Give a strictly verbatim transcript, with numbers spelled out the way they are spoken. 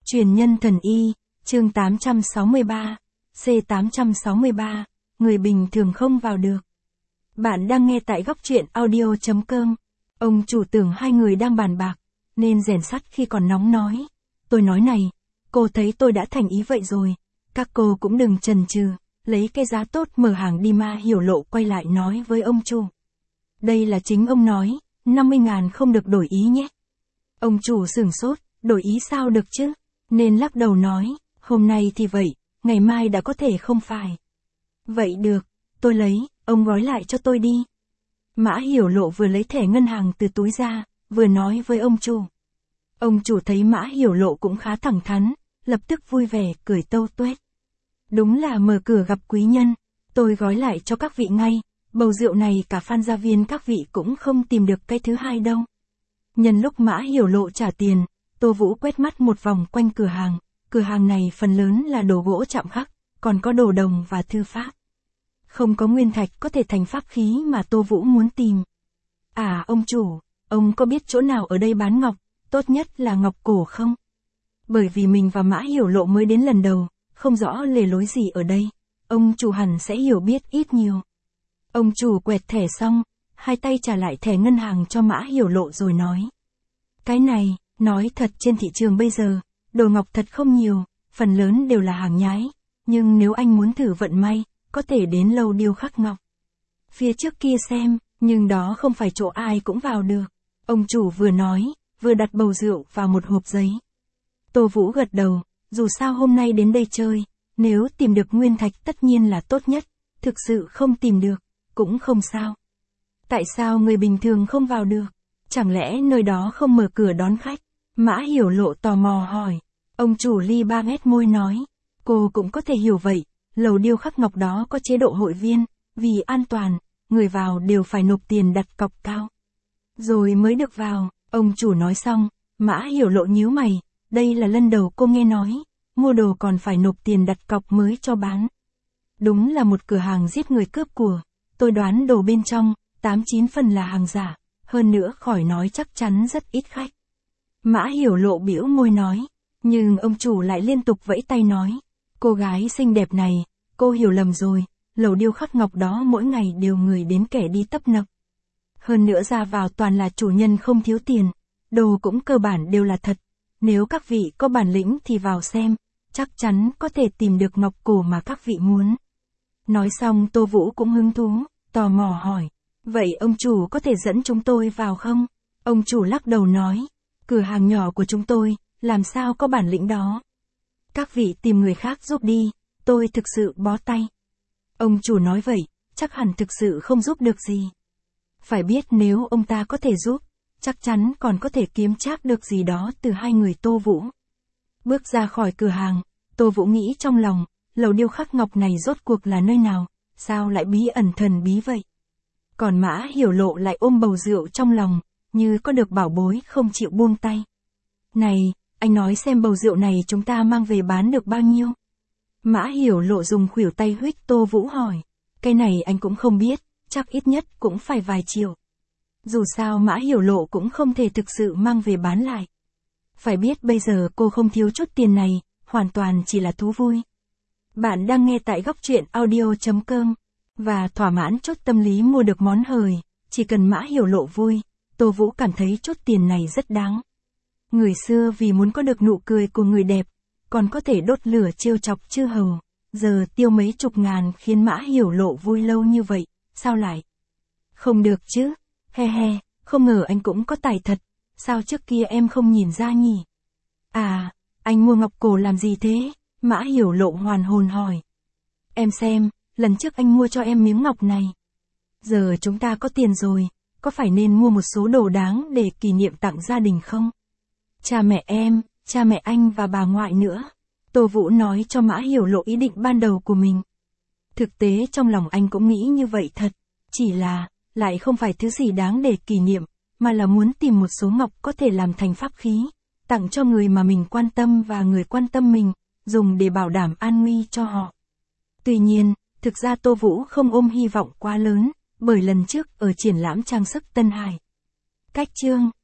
Truyền nhân thần y, chương tám trăm sáu mươi ba, C tám trăm sáu mươi ba, người bình thường không vào được. Bạn đang nghe tại góc truyện audio chấm com. Ông chủ tưởng hai người đang bàn bạc, nên rèn sắt khi còn nóng nói. Tôi nói này, cô thấy tôi đã thành ý vậy rồi, các cô cũng đừng chần chừ, lấy cái giá tốt mở hàng đi mà. Hiểu Lộ quay lại nói với ông chủ. Đây là chính ông nói, năm mươi ngàn không được đổi ý nhé. Ông chủ sửng sốt, đổi ý sao được chứ? Nên lắc đầu nói, hôm nay thì vậy, ngày mai đã có thể không phải. Vậy được, tôi lấy, ông gói lại cho tôi đi. Mã Hiểu Lộ vừa lấy thẻ ngân hàng từ túi ra, vừa nói với ông chủ. Ông chủ thấy Mã Hiểu Lộ cũng khá thẳng thắn, lập tức vui vẻ cười tâu tuét. Đúng là mở cửa gặp quý nhân, tôi gói lại cho các vị ngay, bầu rượu này cả Phan gia viên các vị cũng không tìm được cái thứ hai đâu. Nhân lúc Mã Hiểu Lộ trả tiền, Tô Vũ quét mắt một vòng quanh cửa hàng, cửa hàng này phần lớn là đồ gỗ chạm khắc, còn có đồ đồng và thư pháp. Không có nguyên thạch có thể thành pháp khí mà Tô Vũ muốn tìm. À ông chủ, ông có biết chỗ nào ở đây bán ngọc, tốt nhất là ngọc cổ không? Bởi vì mình và Mã Hiểu Lộ mới đến lần đầu, không rõ lề lối gì ở đây, ông chủ hẳn sẽ hiểu biết ít nhiều. Ông chủ quẹt thẻ xong, hai tay trả lại thẻ ngân hàng cho Mã Hiểu Lộ rồi nói. Cái này, nói thật trên thị trường bây giờ, đồ ngọc thật không nhiều, phần lớn đều là hàng nhái, nhưng nếu anh muốn thử vận may, có thể đến Lâu Điêu Khắc Ngọc. Phía trước kia xem, nhưng đó không phải chỗ ai cũng vào được. Ông chủ vừa nói, vừa đặt bầu rượu vào một hộp giấy. Tô Vũ gật đầu, dù sao hôm nay đến đây chơi, nếu tìm được nguyên thạch tất nhiên là tốt nhất, thực sự không tìm được, cũng không sao. Tại sao người bình thường không vào được? Chẳng lẽ nơi đó không mở cửa đón khách? Mã Hiểu Lộ tò mò hỏi. Ông chủ ly ba mét môi nói. Cô cũng có thể hiểu vậy, Lầu Điêu Khắc Ngọc đó có chế độ hội viên, vì an toàn, người vào đều phải nộp tiền đặt cọc cao. Rồi mới được vào, ông chủ nói xong, Mã Hiểu Lộ nhíu mày, đây là lần đầu cô nghe nói, mua đồ còn phải nộp tiền đặt cọc mới cho bán. Đúng là một cửa hàng giết người cướp của, tôi đoán đồ bên trong, tám chín phần là hàng giả, hơn nữa khỏi nói chắc chắn rất ít khách. Mã Hiểu Lộ bĩu môi nói, nhưng ông chủ lại liên tục vẫy tay nói, cô gái xinh đẹp này, cô hiểu lầm rồi, Lầu Điêu Khắc Ngọc đó mỗi ngày đều người đến kẻ đi tấp nập. Hơn nữa ra vào toàn là chủ nhân không thiếu tiền, đồ cũng cơ bản đều là thật, nếu các vị có bản lĩnh thì vào xem, chắc chắn có thể tìm được ngọc cổ mà các vị muốn. Nói xong Tô Vũ cũng hứng thú, tò mò hỏi, vậy ông chủ có thể dẫn chúng tôi vào không? Ông chủ lắc đầu nói, cửa hàng nhỏ của chúng tôi, làm sao có bản lĩnh đó. Các vị tìm người khác giúp đi, tôi thực sự bó tay. Ông chủ nói vậy, chắc hẳn thực sự không giúp được gì. Phải biết nếu ông ta có thể giúp, chắc chắn còn có thể kiếm trác được gì đó từ hai người Tô Vũ. Bước ra khỏi cửa hàng, Tô Vũ nghĩ trong lòng, Lầu Điêu Khắc Ngọc này rốt cuộc là nơi nào, sao lại bí ẩn thần bí vậy? Còn Mã Hiểu Lộ lại ôm bầu rượu trong lòng, như có được bảo bối không chịu buông tay. Này, anh nói xem bầu rượu này chúng ta mang về bán được bao nhiêu? Mã Hiểu Lộ dùng khuỷu tay huých Tô Vũ hỏi. Cái này anh cũng không biết, chắc ít nhất cũng phải vài triệu. Dù sao Mã Hiểu Lộ cũng không thể thực sự mang về bán lại. Phải biết bây giờ cô không thiếu chút tiền này, hoàn toàn chỉ là thú vui. Bạn đang nghe tại góc truyện audio chấm com. Và thỏa mãn chút tâm lý mua được món hời, chỉ cần Mã Hiểu Lộ vui, Tô Vũ cảm thấy chút tiền này rất đáng. Người xưa vì muốn có được nụ cười của người đẹp, còn có thể đốt lửa trêu chọc chư hầu, giờ tiêu mấy chục ngàn khiến Mã Hiểu Lộ vui lâu như vậy, sao lại? Không được chứ, he he, không ngờ anh cũng có tài thật, sao trước kia em không nhìn ra nhỉ? À, anh mua ngọc cổ làm gì thế? Mã Hiểu Lộ hoàn hồn hỏi. Em xem, lần trước anh mua cho em miếng ngọc này. Giờ chúng ta có tiền rồi, có phải nên mua một số đồ đáng để kỷ niệm tặng gia đình không? Cha mẹ em, cha mẹ anh và bà ngoại nữa. Tô Vũ nói cho Mã Hiểu Lộ ý định ban đầu của mình. Thực tế trong lòng anh cũng nghĩ như vậy thật, chỉ là, lại không phải thứ gì đáng để kỷ niệm, mà là muốn tìm một số ngọc có thể làm thành pháp khí, tặng cho người mà mình quan tâm và người quan tâm mình, dùng để bảo đảm an nguy cho họ. Tuy nhiên, thực ra Tô Vũ không ôm hy vọng quá lớn, bởi lần trước ở triển lãm trang sức Tân Hải. Cách chương